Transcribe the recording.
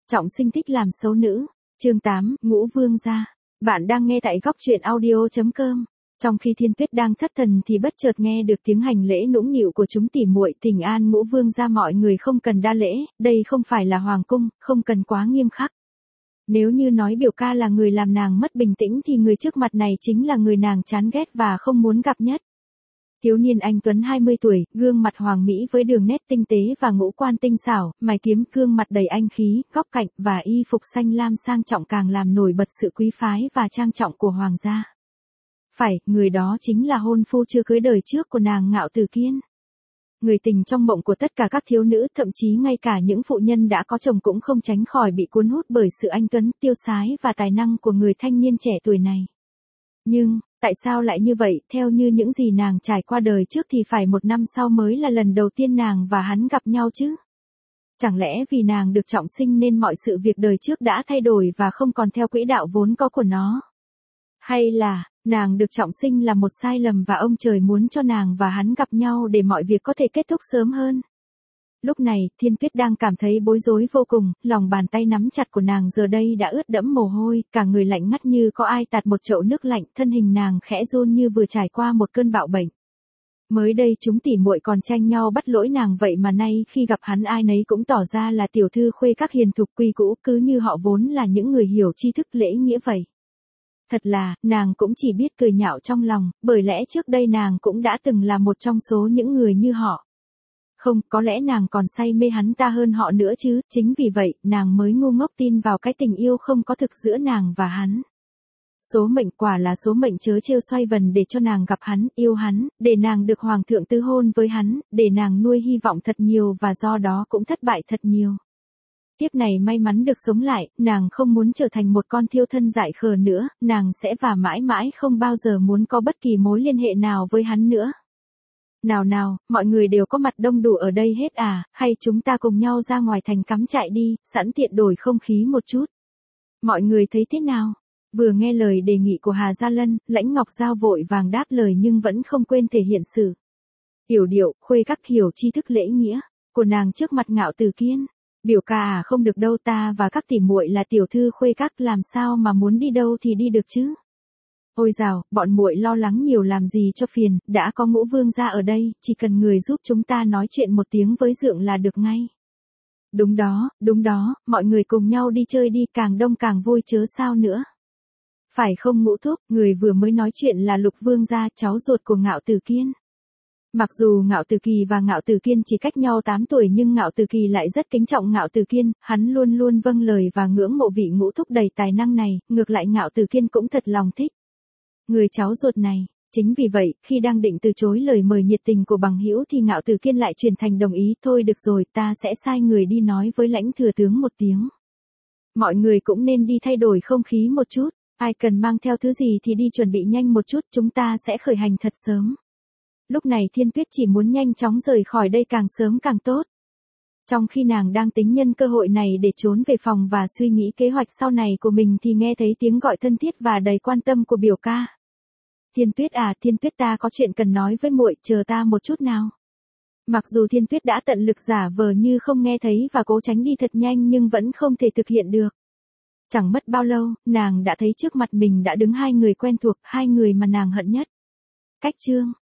Trọng Sinh thích làm xấu nữ. Chương 8, Ngũ Vương gia. Bạn đang nghe tại góc truyện audio.com. Trong khi Thiên Tuyết đang thất thần thì bất chợt nghe được tiếng hành lễ nũng nịu của chúng tỉ muội. Thỉnh an Ngũ Vương gia, mọi người không cần đa lễ, đây không phải là hoàng cung, không cần quá nghiêm khắc. Nếu như nói biểu ca là người làm nàng mất bình tĩnh thì người trước mặt này chính là người nàng chán ghét và không muốn gặp nhất. Thiếu niên anh tuấn 20 tuổi, gương mặt hoàng mỹ với đường nét tinh tế và ngũ quan tinh xảo, mày kiếm, gương mặt đầy anh khí, góc cạnh và y phục xanh lam sang trọng càng làm nổi bật sự quý phái và trang trọng của hoàng gia. Phải, người đó chính là hôn phu chưa cưới đời trước của nàng Ngạo Tử Kiên. Người tình trong mộng của tất cả các thiếu nữ, thậm chí ngay cả những phụ nhân đã có chồng cũng không tránh khỏi bị cuốn hút bởi sự anh tuấn, tiêu sái và tài năng của người thanh niên trẻ tuổi này. Nhưng, tại sao lại như vậy? Theo như những gì nàng trải qua đời trước thì phải 1 năm sau mới là lần đầu tiên nàng và hắn gặp nhau chứ? Chẳng lẽ vì nàng được trọng sinh nên mọi sự việc đời trước đã thay đổi và không còn theo quỹ đạo vốn có của nó? Hay là, nàng được trọng sinh là một sai lầm và ông trời muốn cho nàng và hắn gặp nhau để mọi việc có thể kết thúc sớm hơn? Lúc này, Thiên Tuyết đang cảm thấy bối rối vô cùng, lòng bàn tay nắm chặt của nàng giờ đây đã ướt đẫm mồ hôi, cả người lạnh ngắt như có ai tạt một chậu nước lạnh, thân hình nàng khẽ run như vừa trải qua một cơn bạo bệnh. Mới đây chúng tỉ muội còn tranh nhau bắt lỗi nàng, vậy mà nay khi gặp hắn ai nấy cũng tỏ ra là tiểu thư khuê các hiền thục quy cũ, cứ như họ vốn là những người hiểu tri thức lễ nghĩa vậy. Thật là, nàng cũng chỉ biết cười nhạo trong lòng, bởi lẽ trước đây nàng cũng đã từng là một trong số những người như họ. Không, có lẽ nàng còn say mê hắn ta hơn họ nữa chứ, chính vì vậy, nàng mới ngu ngốc tin vào cái tình yêu không có thực giữa nàng và hắn. Số mệnh, quả là số mệnh chớ trêu xoay vần để cho nàng gặp hắn, yêu hắn, để nàng được hoàng thượng tư hôn với hắn, để nàng nuôi hy vọng thật nhiều và do đó cũng thất bại thật nhiều. Kiếp này may mắn được sống lại, nàng không muốn trở thành một con thiêu thân dại khờ nữa, nàng sẽ và mãi mãi không bao giờ muốn có bất kỳ mối liên hệ nào với hắn nữa. Nào nào, mọi người đều có mặt đông đủ ở đây hết à, hay chúng ta cùng nhau ra ngoài thành cắm trại đi, sẵn tiện đổi không khí một chút. Mọi người thấy thế nào? Vừa nghe lời đề nghị của Hà Gia Lân, Lãnh Ngọc Giao vội vàng đáp lời nhưng vẫn không quên thể hiện sự yểu điệu, khuê các hiểu tri thức lễ nghĩa của nàng trước mặt Ngạo Tử Kiên. Biểu ca à, không được đâu, ta và các tỉ muội là tiểu thư khuê các, làm sao mà muốn đi đâu thì đi được chứ? Ôi dào, bọn muội lo lắng nhiều làm gì cho phiền, đã có Ngũ Vương gia ở đây, chỉ cần người giúp chúng ta nói chuyện một tiếng với Dượng là được ngay. Đúng đó, mọi người cùng nhau đi chơi đi, càng đông càng vui chớ sao nữa. Phải không Ngũ thúc? Người vừa mới nói chuyện là Lục Vương gia, cháu ruột của Ngạo Tử Kiên. Mặc dù Ngạo Tử Kỳ và Ngạo Tử Kiên chỉ cách nhau 8 tuổi nhưng Ngạo Tử Kỳ lại rất kính trọng Ngạo Tử Kiên, hắn luôn luôn vâng lời và ngưỡng mộ vị Ngũ thúc đầy tài năng này, ngược lại Ngạo Tử Kiên cũng thật lòng thích người cháu ruột này. Chính vì vậy, khi đang định từ chối lời mời nhiệt tình của bằng hữu thì Ngạo Tử Kiên lại chuyển thành đồng ý, thôi được rồi, ta sẽ sai người đi nói với Lãnh thừa tướng một tiếng. Mọi người cũng nên đi thay đổi không khí một chút, ai cần mang theo thứ gì thì đi chuẩn bị nhanh một chút, chúng ta sẽ khởi hành thật sớm. Lúc này Thiên Tuyết chỉ muốn nhanh chóng rời khỏi đây càng sớm càng tốt. Trong khi nàng đang tính nhân cơ hội này để trốn về phòng và suy nghĩ kế hoạch sau này của mình thì nghe thấy tiếng gọi thân thiết và đầy quan tâm của biểu ca. Thiên Tuyết à, Thiên Tuyết, ta có chuyện cần nói với muội, chờ ta một chút nào. Mặc dù Thiên Tuyết đã tận lực giả vờ như không nghe thấy và cố tránh đi thật nhanh nhưng vẫn không thể thực hiện được. Chẳng mất bao lâu, nàng đã thấy trước mặt mình đã đứng 2 người quen thuộc, 2 người mà nàng hận nhất. Cách chương